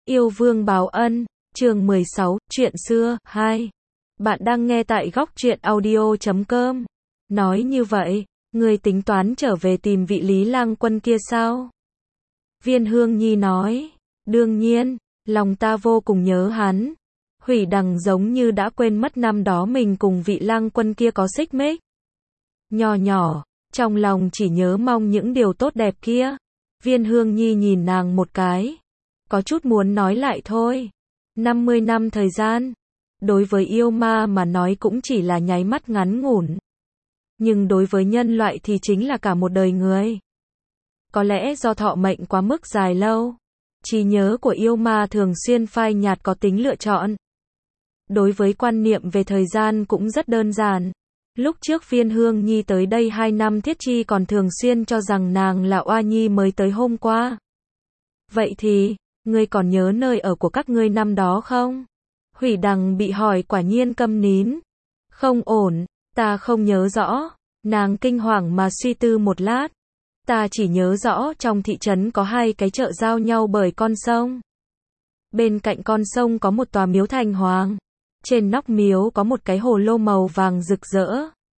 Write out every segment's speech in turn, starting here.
Yêu vương báo ân, chương 16, chuyện xưa, 2. Bạn đang nghe tại góc truyện audio.com. Nói như vậy, ngươi tính toán trở về tìm vị Lý Lang Quân kia sao? Viên Hương Nhi nói, đương nhiên, lòng ta vô cùng nhớ hắn. Hủy Đằng giống như đã quên mất năm đó mình cùng vị Lang Quân kia có xích mích. Nhỏ nhỏ, trong lòng chỉ nhớ mong những điều tốt đẹp kia. Viên Hương Nhi nhìn nàng một cái. Có chút muốn nói lại thôi. 50 năm thời gian, đối với yêu ma mà nói cũng chỉ là nháy mắt ngắn ngủn. Nhưng đối với nhân loại thì chính là cả một đời người. Có lẽ do thọ mệnh quá mức dài lâu, trí nhớ của yêu ma thường xuyên phai nhạt có tính lựa chọn. Đối với quan niệm về thời gian cũng rất đơn giản. Lúc trước Viên Hương Nhi tới đây 2 năm Thiết Chi còn thường xuyên cho rằng nàng là oa nhi mới tới hôm qua. Vậy thì, ngươi còn nhớ nơi ở của các ngươi năm đó không? Hủy Đằng bị hỏi quả nhiên câm nín. Không ổn, ta không nhớ rõ. Nàng kinh hoàng mà suy tư một lát. Ta chỉ nhớ rõ trong thị trấn có 2 cái chợ giao nhau bởi con sông. Bên cạnh con sông có một tòa miếu thành hoàng. Trên nóc miếu có một cái hồ lô màu vàng rực rỡ.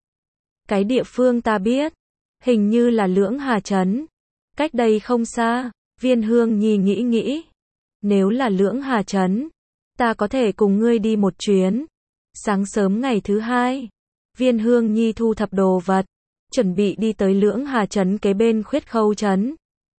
Cái địa phương ta biết, hình như là Lưỡng Hà Trấn. Cách đây không xa, Viên Hương Nhi nghĩ. Nếu là Lưỡng Hà Trấn, ta có thể cùng ngươi đi một chuyến. Sáng sớm ngày thứ 2, Viên Hương Nhi thu thập đồ vật, chuẩn bị đi tới Lưỡng Hà Trấn kế bên Khuyết Khâu Trấn.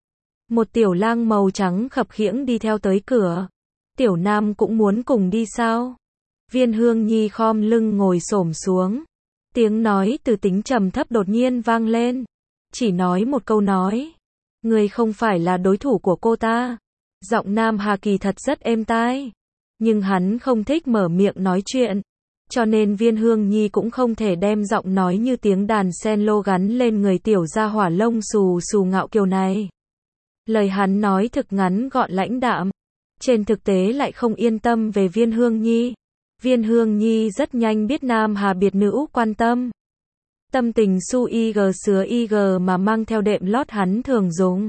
Một tiểu lang màu trắng khập khiễng đi theo tới cửa. Tiểu Nam cũng muốn cùng đi sao? Viên Hương Nhi khom lưng ngồi xổm xuống. Tiếng nói từ tính trầm thấp đột nhiên vang lên. Chỉ nói một câu nói. Ngươi không phải là đối thủ của cô ta. Giọng Nam Hà kỳ thật rất êm tai. Nhưng hắn không thích mở miệng nói chuyện. Cho nên Viên Hương Nhi cũng không thể đem giọng nói như tiếng đàn cello gắn lên người tiểu gia hỏa lông xù xù ngạo kiều này. Lời hắn nói thực ngắn gọn lãnh đạm. Trên thực tế lại không yên tâm về Viên Hương Nhi. Viên Hương Nhi rất nhanh biết Nam Hà biệt nữ quan tâm. Tâm tình su ig sứa ig mà mang theo đệm lót hắn thường dùng.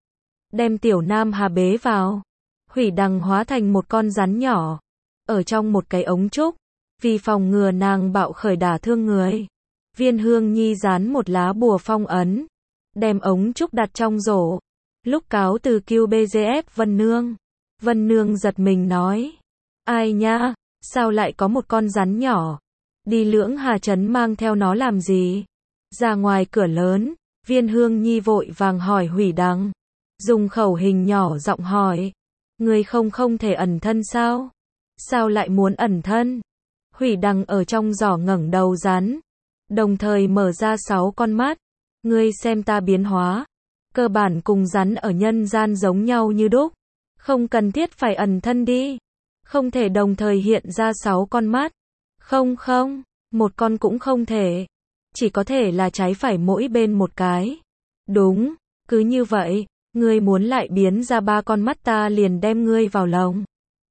Đem tiểu Nam Hà bế vào. Hủy Đằng hóa thành một con rắn nhỏ. Ở trong một cái ống trúc. Vì phòng ngừa nàng bạo khởi đả thương người. Viên Hương Nhi dán một lá bùa phong ấn. Đem ống trúc đặt trong rổ. Lúc cáo từ QBGF Vân Nương. Vân Nương giật mình nói. Ai nha? Sao lại có một con rắn nhỏ? Đi Lưỡng Hà Trấn mang theo nó làm gì? Ra ngoài cửa lớn, Viên Hương Nhi vội vàng hỏi Hủy Đằng. Dùng khẩu hình nhỏ giọng hỏi. Người không thể ẩn thân sao? Sao lại muốn ẩn thân? Hủy Đằng ở trong giỏ ngẩng đầu rắn. Đồng thời mở ra 6 con mắt. Ngươi xem ta biến hóa. Cơ bản cùng rắn ở nhân gian giống nhau như đúc. Không cần thiết phải ẩn thân đi. Không thể đồng thời hiện ra 6 con mắt. Không, một con cũng không thể. Chỉ có thể là trái phải mỗi bên một cái. Đúng, cứ như vậy, ngươi muốn lại biến ra 3 con mắt ta liền đem ngươi vào lồng.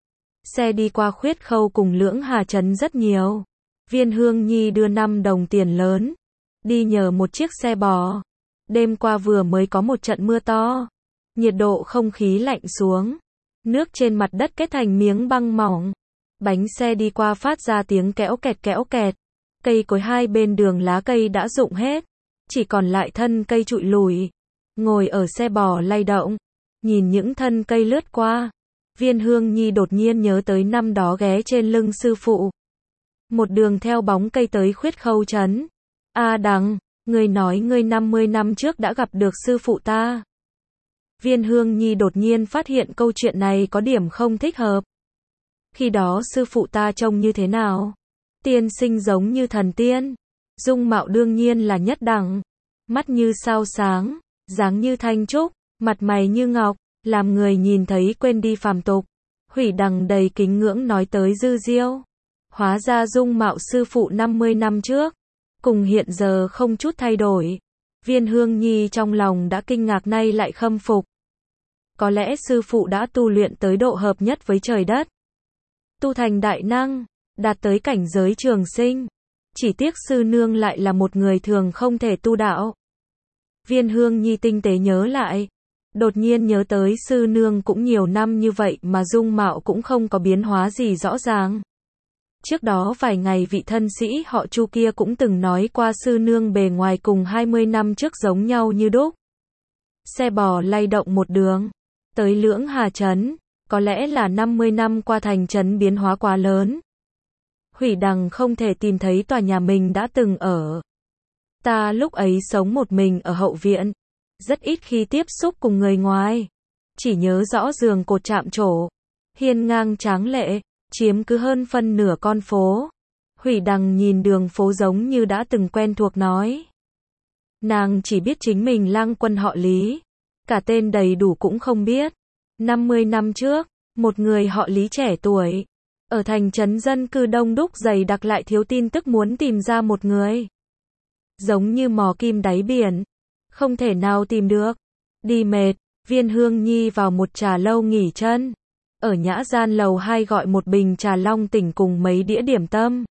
Xe đi qua Khuyết Khâu cùng Lưỡng Hà Trấn rất nhiều. Viên Hương Nhi đưa 5 đồng tiền lớn. Đi nhờ một chiếc xe bò. Đêm qua vừa mới có một trận mưa to. Nhiệt độ không khí lạnh xuống. Nước trên mặt đất kết thành miếng băng mỏng. Bánh xe đi qua phát ra tiếng kẽo kẹt. Cây cối hai bên đường lá cây đã rụng hết. Chỉ còn lại thân cây trụi lùi. Ngồi ở xe bò lay động. Nhìn những thân cây lướt qua. Viên Hương Nhi đột nhiên nhớ tới năm đó ghé trên lưng sư phụ. Một đường theo bóng cây tới Khuyết Khâu Trấn. Đằng, ngươi nói ngươi 50 năm trước đã gặp được sư phụ ta. Viên Hương Nhi đột nhiên phát hiện câu chuyện này có điểm không thích hợp. Khi đó sư phụ ta trông như thế nào? Tiên sinh giống như thần tiên. Dung mạo đương nhiên là nhất đẳng. Mắt như sao sáng, dáng như thanh trúc, mặt mày như ngọc, làm người nhìn thấy quên đi phàm tục. Hủy Đằng đầy kính ngưỡng nói tới Dư Diêu. Hóa ra dung mạo sư phụ 50 năm trước, cùng hiện giờ không chút thay đổi. Viên Hương Nhi trong lòng đã kinh ngạc nay lại khâm phục. Có lẽ sư phụ đã tu luyện tới độ hợp nhất với trời đất. Tu thành đại năng, đạt tới cảnh giới trường sinh. Chỉ tiếc sư nương lại là một người thường không thể tu đạo. Viên Hương Nhi tinh tế nhớ lại. Đột nhiên nhớ tới sư nương cũng nhiều năm như vậy mà dung mạo cũng không có biến hóa gì rõ ràng. Trước đó vài ngày vị thân sĩ họ Chu kia cũng từng nói qua sư nương bề ngoài cùng 20 năm trước giống nhau như đúc. Xe bò lay động một đường, tới Lưỡng Hà Trấn, có lẽ là 50 năm qua thành trấn biến hóa quá lớn. Hủy Đằng không thể tìm thấy tòa nhà mình đã từng ở. Ta lúc ấy sống một mình ở hậu viện, rất ít khi tiếp xúc cùng người ngoài. Chỉ nhớ rõ giường cột chạm trổ, hiên ngang tráng lệ, chiếm cứ hơn phân nửa con phố. Hủy Đằng nhìn đường phố giống như đã từng quen thuộc nói. Nàng chỉ biết chính mình Lang Quân họ Lý, cả tên đầy đủ cũng không biết. 50 năm trước, một người họ Lý trẻ tuổi, ở thành trấn dân cư đông đúc dày đặc lại thiếu tin tức muốn tìm ra một người. Giống như mò kim đáy biển, không thể nào tìm được. Đi mệt, Viên Hương Nhi vào một trà lâu nghỉ chân. Ở nhã gian lầu 2 gọi một bình trà long tỉnh cùng mấy đĩa điểm tâm.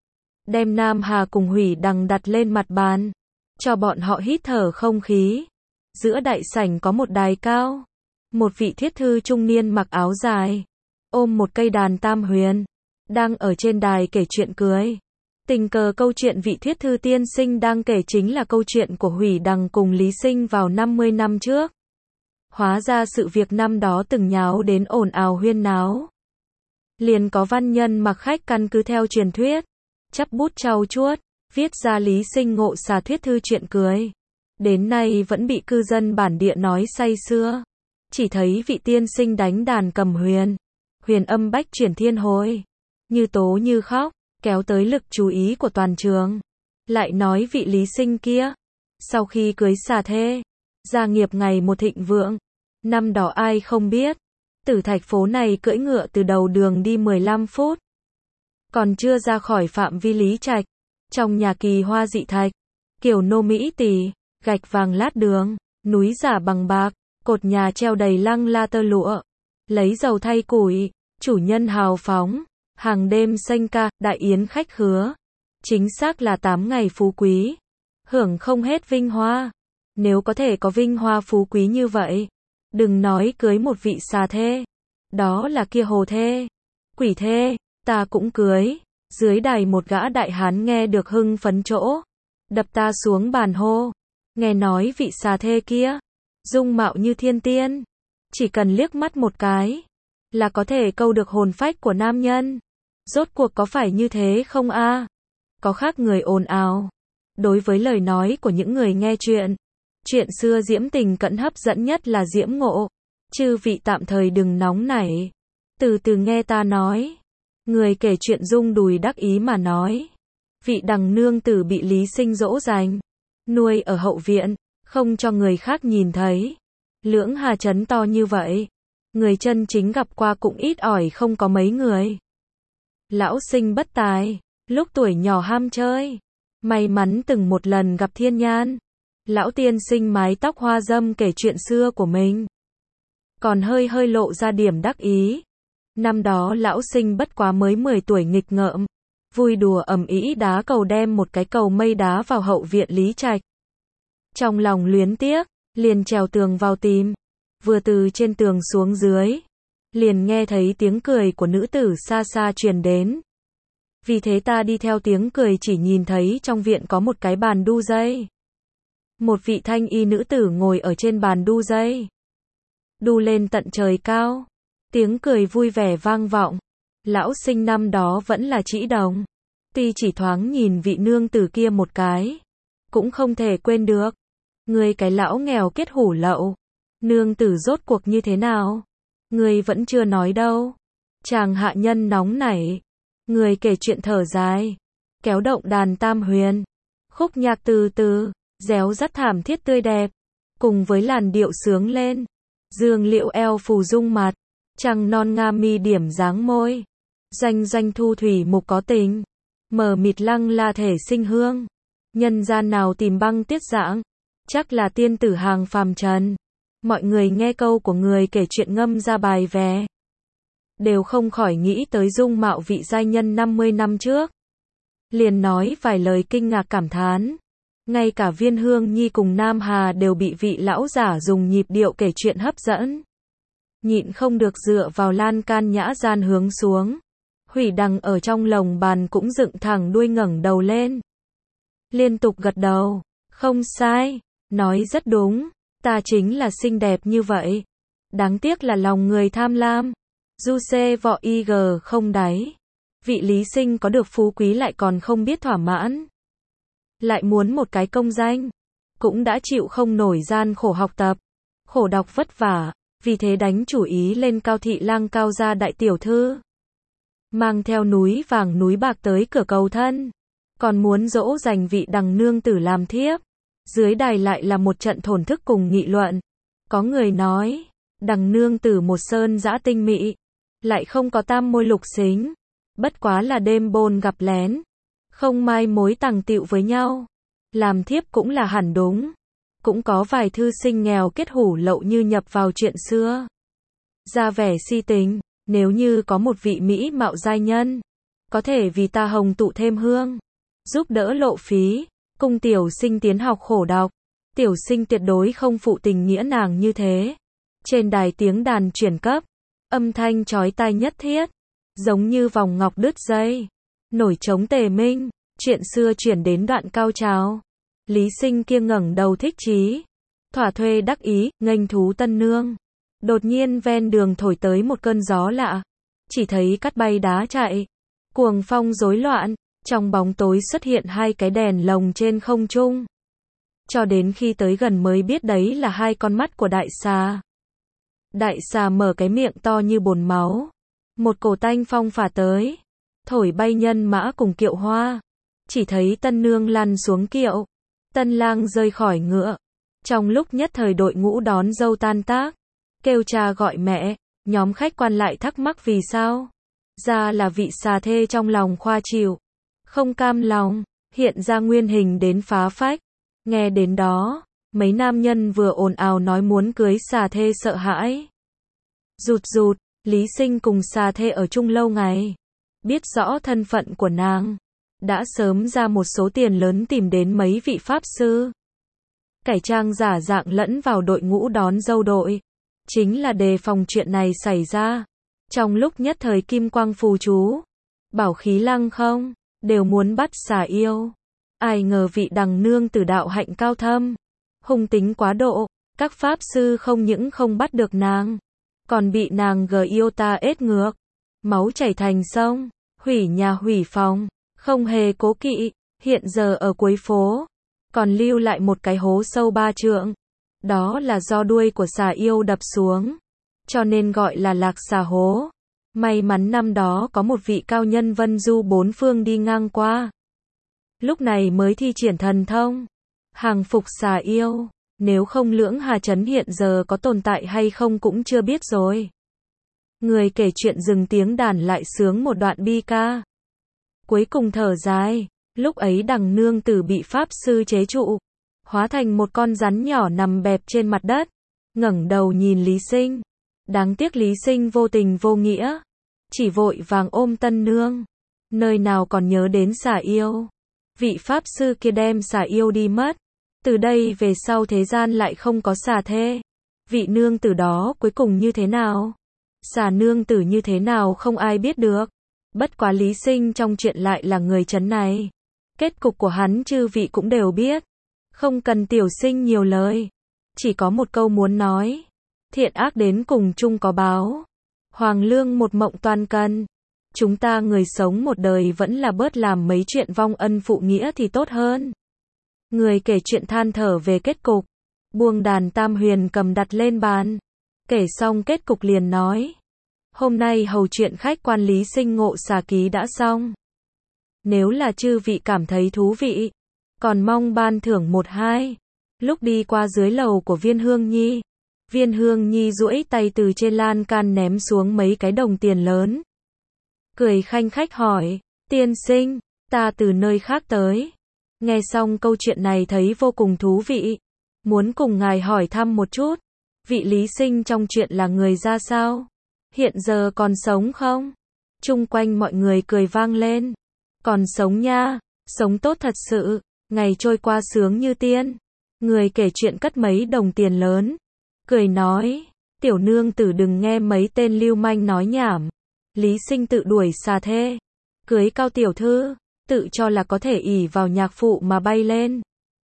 Đem Nam Hà cùng Hủy Đằng đặt lên mặt bàn, cho bọn họ hít thở không khí. Giữa đại sảnh có một đài cao. Một vị thiết thư trung niên mặc áo dài, ôm một cây đàn tam huyền, đang ở trên đài kể chuyện cưới. Tình cờ câu chuyện vị thiết thư tiên sinh đang kể chính là câu chuyện của Hủy Đằng cùng Lý Sinh vào 50 năm trước. Hóa ra sự việc năm đó từng nháo đến ồn ào huyên náo. Liền có văn nhân mặc khách căn cứ theo truyền thuyết, chắp bút trau chuốt, viết ra Lý Sinh ngộ xà thuyết thư chuyện cưới. Đến nay vẫn bị cư dân bản địa nói say sưa. Chỉ thấy vị tiên sinh đánh đàn cầm huyền, huyền âm bách chuyển thiên hồi, như tố như khóc, kéo tới lực chú ý của toàn trường. Lại nói vị Lý Sinh kia, sau khi cưới xà thê, gia nghiệp ngày một thịnh vượng. Năm đó ai không biết, Tử Thạch phố này cưỡi ngựa từ đầu đường đi 15 phút. Còn chưa ra khỏi phạm vi Lý Trạch, trong nhà kỳ hoa dị thạch, kiểu nô mỹ tỷ, gạch vàng lát đường, núi giả bằng bạc, cột nhà treo đầy lăng la tơ lụa, lấy dầu thay củi, chủ nhân hào phóng, hàng đêm sanh ca, đại yến khách khứa. Chính xác là 8 ngày phú quý, hưởng không hết vinh hoa. Nếu có thể có vinh hoa phú quý như vậy, đừng nói cưới một vị xà thê, đó là kia hồ thê, quỷ thê, ta cũng cưới. Dưới đài một gã đại hán nghe được hưng phấn chỗ, đập ta xuống bàn hô. Nghe nói vị xà thê kia, dung mạo như thiên tiên, chỉ cần liếc mắt một cái, là có thể câu được hồn phách của nam nhân. Rốt cuộc có phải như thế không a? Có khác người ồn ào. Đối với lời nói của những người nghe chuyện xưa diễm tình cận hấp dẫn nhất là Diễm Ngộ. Chư vị tạm thời đừng nóng nảy, từ từ nghe ta nói. Người kể chuyện rung đùi đắc ý mà nói. Vị Đằng nương tử bị Lý Sinh dỗ dành, nuôi ở hậu viện, không cho người khác nhìn thấy. Lưỡng Hà Trấn to như vậy, người chân chính gặp qua cũng ít ỏi không có mấy người. Lão Sinh bất tài, lúc tuổi nhỏ ham chơi, may mắn từng một lần gặp thiên nhan. Lão tiên sinh mái tóc hoa dâm kể chuyện xưa của mình, còn hơi hơi lộ ra điểm đắc ý. Năm đó lão Sinh bất quá mới 10 tuổi nghịch ngợm, vui đùa ầm ĩ đá cầu đem một cái cầu mây đá vào hậu viện Lý Trạch. Trong lòng luyến tiếc, liền trèo tường vào tìm. Vừa từ trên tường xuống dưới, liền nghe thấy tiếng cười của nữ tử xa xa truyền đến. Vì thế ta đi theo tiếng cười chỉ nhìn thấy trong viện có một cái bàn đu dây. Một vị thanh y nữ tử ngồi ở trên bàn đu dây, đu lên tận trời cao. Tiếng cười vui vẻ vang vọng. Lão Sinh năm đó vẫn là trĩ đồng, tuy chỉ thoáng nhìn vị nương tử kia một cái, cũng không thể quên được. Người cái lão nghèo kết hủ lậu, nương tử rốt cuộc như thế nào? Người vẫn chưa nói đâu. Chàng hạ nhân nóng nảy, người kể chuyện thở dài, kéo động đàn tam huyền, khúc nhạc từ từ, réo rắt thảm thiết tươi đẹp, cùng với làn điệu sướng lên. Dương liệu eo phù dung mặt, trăng non nga mi điểm dáng môi, doanh doanh thu thủy mục có tình, mờ mịt lăng la thể sinh hương. Nhân gian nào tìm băng tiết dạng, chắc là tiên tử hàng phàm trần. Mọi người nghe câu của người kể chuyện ngâm ra bài vé, đều không khỏi nghĩ tới dung mạo vị giai nhân 50 năm trước. Liền nói vài lời kinh ngạc cảm thán. Ngay cả Viên Hương Nhi cùng Nam Hà đều bị vị lão giả dùng nhịp điệu kể chuyện hấp dẫn. Nhịn không được dựa vào lan can nhã gian hướng xuống. Hủy Đằng ở trong lồng bàn cũng dựng thẳng đuôi ngẩng đầu lên. Liên tục gật đầu. Không sai. Nói rất đúng. Ta chính là xinh đẹp như vậy. Đáng tiếc là lòng người tham lam. Du xê vọ IG không đáy. Vị Lý Sinh có được phú quý lại còn không biết thỏa mãn. Lại muốn một cái công danh. Cũng đã chịu không nổi gian khổ học tập. Khổ đọc vất vả. Vì thế đánh chủ ý lên Cao thị lang Cao gia đại tiểu thư. Mang theo núi vàng núi bạc tới cửa cầu thân. Còn muốn dỗ dành vị Đằng nương tử làm thiếp. Dưới đài lại là một trận thổn thức cùng nghị luận. Có người nói, Đằng nương tử một sơn dã tinh mị. Lại không có tam môi lục xính. Bất quá là đêm bôn gặp lén. Không mai mối tàng tịu với nhau. Làm thiếp cũng là hẳn đúng. Cũng có vài thư sinh nghèo kết hủ lậu như nhập vào chuyện xưa. Ra vẻ si tình, nếu như có một vị mỹ mạo giai nhân. Có thể vì ta hồng tụ thêm hương. Giúp đỡ lộ phí, cùng tiểu sinh tiến học khổ đọc. Tiểu sinh tuyệt đối không phụ tình nghĩa nàng như thế. Trên đài tiếng đàn chuyển cấp. Âm thanh chói tai nhất thiết. Giống như vòng ngọc đứt dây. Nổi trống tề minh. Chuyện xưa chuyển đến đoạn cao trào. Lý Sinh kia ngẩng đầu thích chí. Thỏa thuê đắc ý, nghênh thú tân nương. Đột nhiên ven đường thổi tới một cơn gió lạ. Chỉ thấy cát bay đá chạy. Cuồng phong rối loạn. Trong bóng tối xuất hiện hai cái đèn lồng trên không trung. Cho đến khi tới gần mới biết đấy là hai con mắt của đại xà. Đại xà mở cái miệng to như bồn máu. Một cổ tanh phong phả tới. Thổi bay nhân mã cùng kiệu hoa. Chỉ thấy tân nương lăn xuống kiệu. Tân lang rơi khỏi ngựa. Trong lúc nhất thời đội ngũ đón dâu tan tác. Kêu cha gọi mẹ. Nhóm khách quan lại thắc mắc vì sao. Ra là vị xà thê trong lòng khoa chịu. Không cam lòng. Hiện ra nguyên hình đến phá phách. Nghe đến đó. Mấy nam nhân vừa ồn ào nói muốn cưới xà thê sợ hãi. Rụt rụt. Lý Sinh cùng xà thê ở chung lâu ngày. Biết rõ thân phận của nàng. Đã sớm ra một số tiền lớn tìm đến mấy vị pháp sư. Cải trang giả dạng lẫn vào đội ngũ đón dâu đội. Chính là đề phòng chuyện này xảy ra. Trong lúc nhất thời kim quang phù chú. Bảo khí lăng không. Đều muốn bắt xà yêu. Ai ngờ vị Đằng nương tử đạo hạnh cao thâm. Hung tính quá độ. Các pháp sư không những không bắt được nàng. Còn bị nàng gờ yêu ta ết ngược. Máu chảy thành sông. Hủy nhà hủy phòng. Không hề cố kỵ. Hiện giờ ở cuối phố. Còn lưu lại một cái hố sâu 3 trượng. Đó là do đuôi của xà yêu đập xuống. Cho nên gọi là lạc xà hố. May mắn năm đó có một vị cao nhân vân du bốn phương đi ngang qua. Lúc này mới thi triển thần thông. Hàng phục xà yêu. Nếu không Lưỡng Hà Trấn hiện giờ có tồn tại hay không cũng chưa biết rồi. Người kể chuyện dừng tiếng đàn lại sướng một đoạn bi ca. Cuối cùng thở dài. Lúc ấy Đằng nương tử bị pháp sư chế trụ. Hóa thành một con rắn nhỏ nằm bẹp trên mặt đất. Ngẩng đầu nhìn Lý Sinh. Đáng tiếc Lý Sinh vô tình vô nghĩa. Chỉ vội vàng ôm tân nương. Nơi nào còn nhớ đến xà yêu. Vị pháp sư kia đem xà yêu đi mất. Từ đây về sau thế gian lại không có xà thê. Vị nương tử đó cuối cùng như thế nào? Xà nương tử như thế nào không ai biết được. Bất quá Lý Sinh trong chuyện lại là người trấn này. Kết cục của hắn chư vị cũng đều biết. Không cần tiểu sinh nhiều lời. Chỉ có một câu muốn nói. Thiện ác đến cùng chung có báo. Hoàng lương một mộng toàn cần. Chúng ta người sống một đời vẫn là bớt làm mấy chuyện vong ân phụ nghĩa thì tốt hơn. Người kể chuyện than thở về kết cục. Buông đàn tam huyền cầm đặt lên bàn. Kể xong kết cục liền nói. Hôm nay hầu chuyện khách quan Lý Sinh ngộ xà ký đã xong. Nếu là chư vị cảm thấy thú vị. Còn mong ban thưởng 1-2. Lúc đi qua dưới lầu của Viên Hương Nhi. Viên Hương Nhi duỗi tay từ trên lan can ném xuống mấy cái đồng tiền lớn. Cười khanh khách hỏi. Tiên sinh, ta từ nơi khác tới. Nghe xong câu chuyện này thấy vô cùng thú vị. Muốn cùng ngài hỏi thăm một chút. Vị Lý Sinh trong chuyện là người ra sao? Hiện giờ còn sống không? Chung quanh mọi người cười vang lên. Còn sống nha, sống tốt thật sự. Ngày trôi qua sướng như tiên. Người kể chuyện cất mấy đồng tiền lớn. Cười nói, tiểu nương tử đừng nghe mấy tên lưu manh nói nhảm. Lý Sinh tự đuổi xà thê. Cưới Cao tiểu thư, tự cho là có thể ỷ vào nhạc phụ mà bay lên.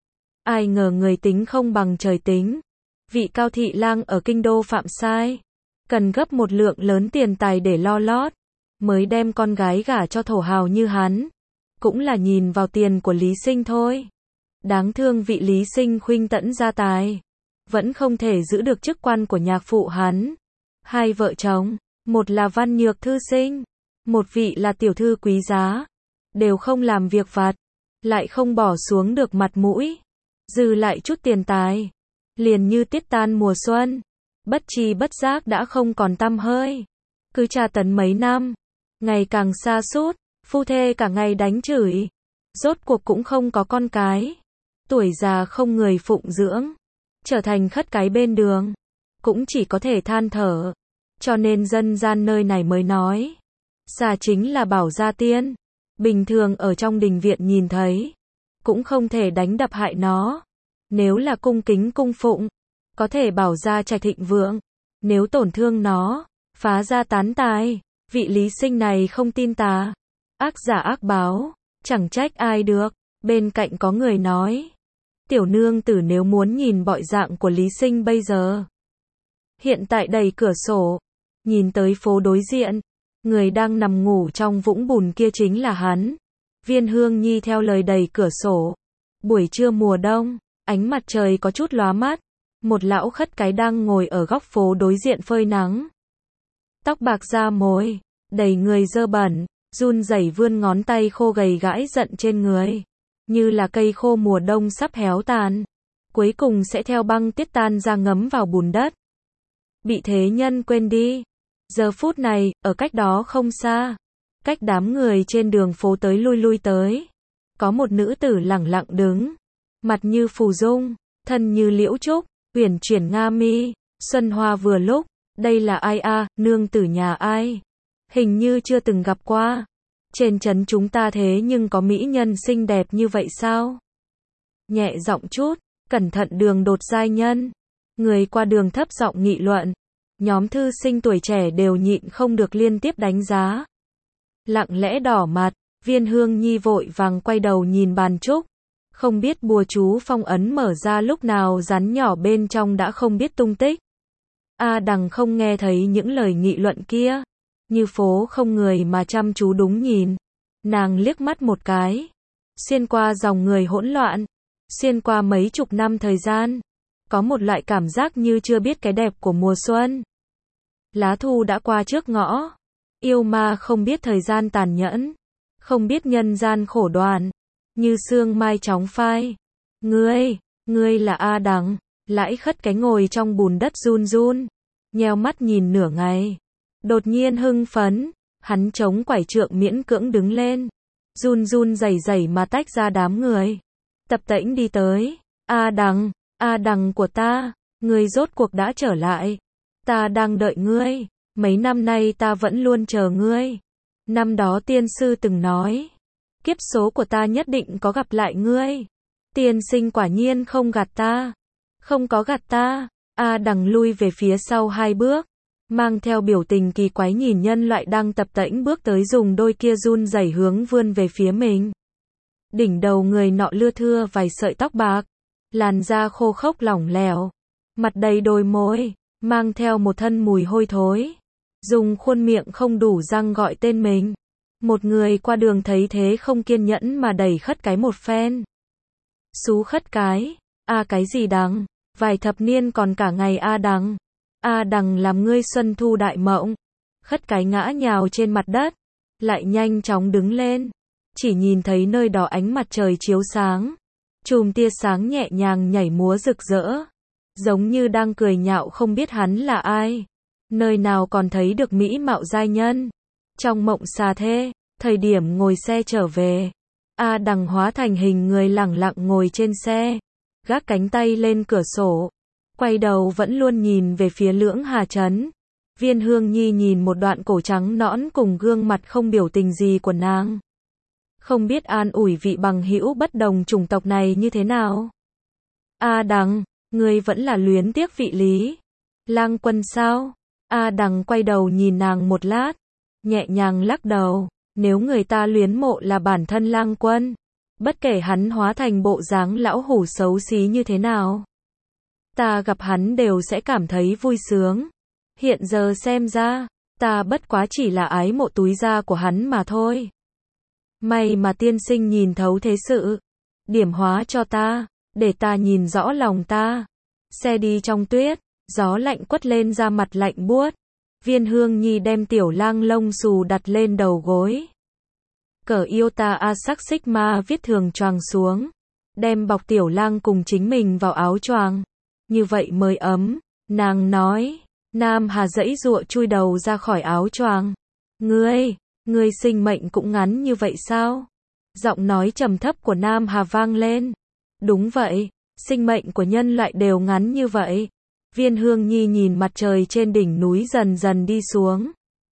Ai ngờ người tính không bằng trời tính. Vị Cao thị lang ở kinh đô phạm sai. Cần gấp một lượng lớn tiền tài để lo lót. Mới đem con gái gả cho thổ hào như hắn. Cũng là nhìn vào tiền của Lý Sinh thôi. Đáng thương vị Lý Sinh khuynh tẫn gia tài. Vẫn không thể giữ được chức quan của nhạc phụ hắn. Hai vợ chồng, một là văn nhược thư sinh, một vị là tiểu thư quý giá. Đều không làm việc vặt, lại không bỏ xuống được mặt mũi. Dư lại chút tiền tài. Liền như tiết tan mùa xuân. Bất tri bất giác đã không còn tăm hơi. Cứ tra tấn mấy năm. Ngày càng sa sút, phu thê cả ngày đánh chửi. Rốt cuộc cũng không có con cái. Tuổi già không người phụng dưỡng. Trở thành khất cái bên đường. Cũng chỉ có thể than thở. Cho nên dân gian nơi này mới nói. Xà chính là bảo gia tiên. Bình thường ở trong đình viện nhìn thấy. Cũng không thể đánh đập hại nó. Nếu là cung kính cung phụng. Có thể bảo gia trạch thịnh vượng. Nếu tổn thương nó. Phá gia tán tài. Vị Lý Sinh này không tin tà. Ác giả ác báo. Chẳng trách ai được. Bên cạnh có người nói. Tiểu nương tử nếu muốn nhìn bọi dạng của Lý Sinh bây giờ. Hiện tại đầy cửa sổ. Nhìn tới phố đối diện. Người đang nằm ngủ trong vũng bùn kia chính là hắn. Viên Hương Nhi theo lời đầy cửa sổ. Buổi trưa mùa đông. Ánh mặt trời có chút lóa mắt. Một lão khất cái đang ngồi ở góc phố đối diện phơi nắng. Tóc bạc da mồi. Đầy người dơ bẩn. Run rẩy vươn ngón tay khô gầy gãi giận trên người. Như là cây khô mùa đông sắp héo tàn. Cuối cùng sẽ theo băng tiết tan ra ngấm vào bùn đất. Bị thế nhân quên đi. Giờ phút này, ở cách đó không xa. Cách đám người trên đường phố tới lui tới. Có một nữ tử lẳng lặng đứng. Mặt như phù dung, thân như liễu trúc, uyển chuyển nga mi, xuân hoa vừa lúc. Đây là ai a, nương tử nhà ai? Hình như chưa từng gặp qua. Trên trấn chúng ta thế nhưng có mỹ nhân xinh đẹp như vậy sao? Nhẹ giọng chút, cẩn thận đường đột giai nhân. Người qua đường thấp giọng nghị luận. Nhóm thư sinh tuổi trẻ đều nhịn không được liên tiếp đánh giá. Lặng lẽ đỏ mặt, Viên Hương Nhi vội vàng quay đầu nhìn bàn trúc. Không biết bùa chú phong ấn mở ra lúc nào rắn nhỏ bên trong đã không biết tung tích. A Đằng không nghe thấy những lời nghị luận kia. Như phố không người mà chăm chú đúng nhìn. Nàng liếc mắt một cái. Xuyên qua dòng người hỗn loạn. Xuyên qua mấy chục năm thời gian. Có một loại cảm giác như chưa biết cái đẹp của mùa xuân. Lá thu đã qua trước ngõ. Yêu ma không biết thời gian tàn nhẫn. Không biết nhân gian khổ đoàn. Như sương mai chóng phai. Ngươi là A Đằng. Lãi khất cái ngồi trong bùn đất run run. Nheo mắt nhìn nửa ngày. Đột nhiên hưng phấn. Hắn chống quải trượng miễn cưỡng đứng lên. Run run rẩy rẩy mà tách ra đám người. Tập tễnh đi tới. A Đằng của ta. Ngươi rốt cuộc đã trở lại. Ta đang đợi ngươi. Mấy năm nay ta vẫn luôn chờ ngươi. Năm đó tiên sư từng nói. Kiếp số của ta nhất định có gặp lại ngươi. Tiên sinh quả nhiên không gạt ta. Không có gạt ta. A Đằng lui về phía sau 2 bước. Mang theo biểu tình kỳ quái nhìn nhân loại đang tập tễnh bước tới dùng đôi kia run rẩy hướng vươn về phía mình. Đỉnh đầu người nọ lưa thưa vài sợi tóc bạc. Làn da khô khốc lỏng lẻo. Mặt đầy đồi môi. Mang theo một thân mùi hôi thối. Dùng khuôn miệng không đủ răng gọi tên mình. Một người qua đường thấy thế không kiên nhẫn mà đẩy khất cái một phen. Xú khất cái. Cái gì Đằng? Vài thập niên còn cả ngày A Đằng. A Đằng làm ngươi xuân thu đại mộng. Khất cái ngã nhào trên mặt đất. Lại nhanh chóng đứng lên. Chỉ nhìn thấy nơi đó ánh mặt trời chiếu sáng. Chùm tia sáng nhẹ nhàng nhảy múa rực rỡ. Giống như đang cười nhạo không biết hắn là ai. Nơi nào còn thấy được mỹ mạo giai nhân. Trong mộng xà thê, thời điểm ngồi xe trở về. A Đằng hóa thành hình người lẳng lặng ngồi trên xe. Gác cánh tay lên cửa sổ. Quay đầu vẫn luôn nhìn về phía Lưỡng Hà Trấn. Viên Hương Nhi nhìn một đoạn cổ trắng nõn cùng gương mặt không biểu tình gì của nàng. không biết an ủi vị bằng hữu bất đồng chủng tộc này như thế nào. A Đằng, ngươi vẫn là luyến tiếc vị Lý Lang Quân sao? A Đằng quay đầu nhìn nàng một lát, nhẹ nhàng lắc đầu, nếu người ta luyến mộ là bản thân Lang Quân, bất kể hắn hóa thành bộ dáng lão hủ xấu xí như thế nào, ta gặp hắn đều sẽ cảm thấy vui sướng. Hiện giờ xem ra, ta bất quá chỉ là ái mộ túi da của hắn mà thôi. May mà tiên sinh nhìn thấu thế sự, điểm hóa cho ta, để ta nhìn rõ lòng ta. Xe đi trong tuyết, gió lạnh quất lên da mặt lạnh buốt. Viên Hương Nhi đem Tiểu Lang lông xù đặt lên đầu gối. Cờ Iota A sắc Sigma viết thường choàng xuống, đem bọc Tiểu Lang cùng chính mình vào áo choàng. Như vậy mới ấm, nàng nói. Nam Hà giãy giụa chui đầu ra khỏi áo choàng. Ngươi sinh mệnh cũng ngắn như vậy sao? Giọng nói trầm thấp của Nam Hà vang lên. Đúng vậy, sinh mệnh của nhân loại đều ngắn như vậy. Viên Hương Nhi nhìn mặt trời trên đỉnh núi dần dần đi xuống.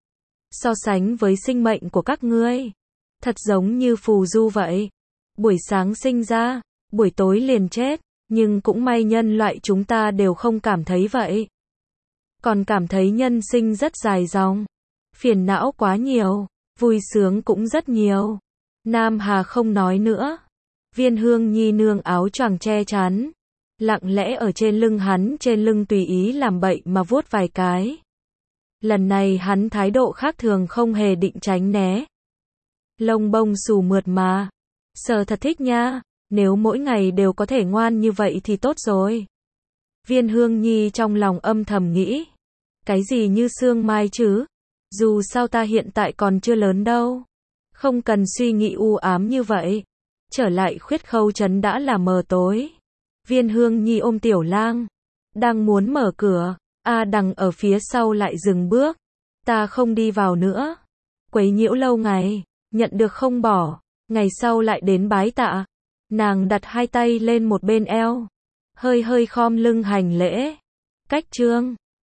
So sánh với sinh mệnh của các ngươi, thật giống như phù du vậy. Buổi sáng sinh ra, buổi tối liền chết, nhưng cũng may nhân loại chúng ta đều không cảm thấy vậy. Còn cảm thấy nhân sinh rất dài dòng, phiền não quá nhiều, vui sướng cũng rất nhiều. Nam Hà không nói nữa. Viên Hương Nhi nương áo choàng che chắn, lặng lẽ ở trên lưng hắn, trên lưng tùy ý làm bậy mà vuốt vài cái. Lần này hắn thái độ khác thường, không hề định tránh né. Lông bông xù mượt mà, sờ thật thích nha, nếu mỗi ngày đều có thể ngoan như vậy thì tốt rồi. Viên Hương Nhi trong lòng âm thầm nghĩ, cái gì như sương mai chứ, dù sao ta hiện tại còn chưa lớn đâu, không cần suy nghĩ u ám như vậy. Trở lại Khuyết Khâu trấn đã là mờ tối. Viên Hương Nhi ôm Tiểu Lang, đang muốn mở cửa, A Đằng ở phía sau lại dừng bước. Ta không đi vào nữa, quấy nhiễu lâu ngày, nhận được không bỏ, ngày sau lại đến bái tạ. Nàng đặt hai tay lên một bên eo, hơi khom lưng hành lễ. Cách chương